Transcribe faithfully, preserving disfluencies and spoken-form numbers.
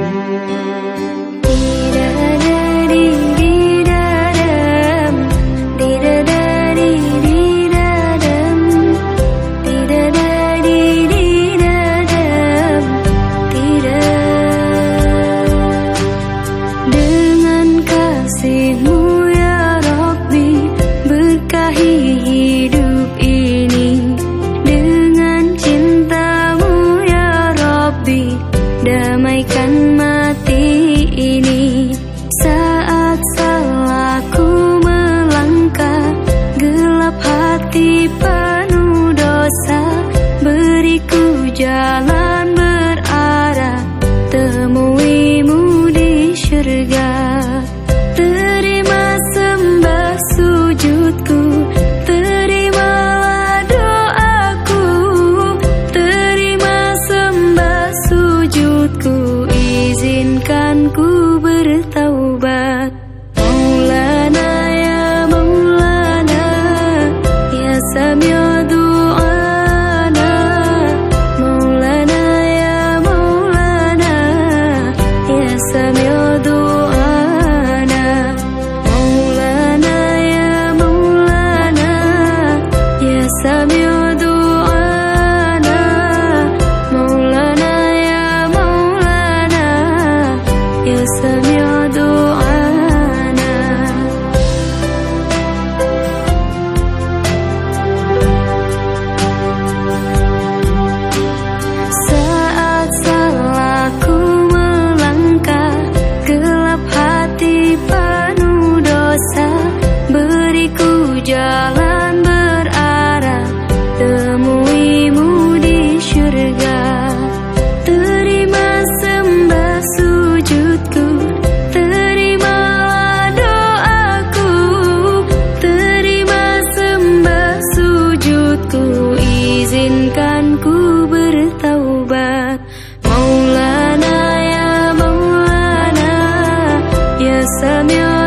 Damaikan mati ini. Saat salahku melangkah, gelap hati penuh dosa, beriku jalan berarah, temuimu di syurga. Terima sembah sujudku, terimalah doaku, terima sembah sujudku, izinkan ku bertaubat. Maulana ya Maulana, ya Sami'u du'ana. Maulana ya Maulana, ya Sami'u du'ana. Maulana ya Maulana, ya Sami'u du'ana. Maulana ya Maulana, ya Sami'u du'ana. Saat salahku melangkah, gelap hati penuh dosa, beriku jalan berarah, temuimu di syurga. Terima sembah sujudku, terimalah doaku, terima sembah sujudku, izinkan ku bertaubat. Maulana ya Maulana, ya Sami'u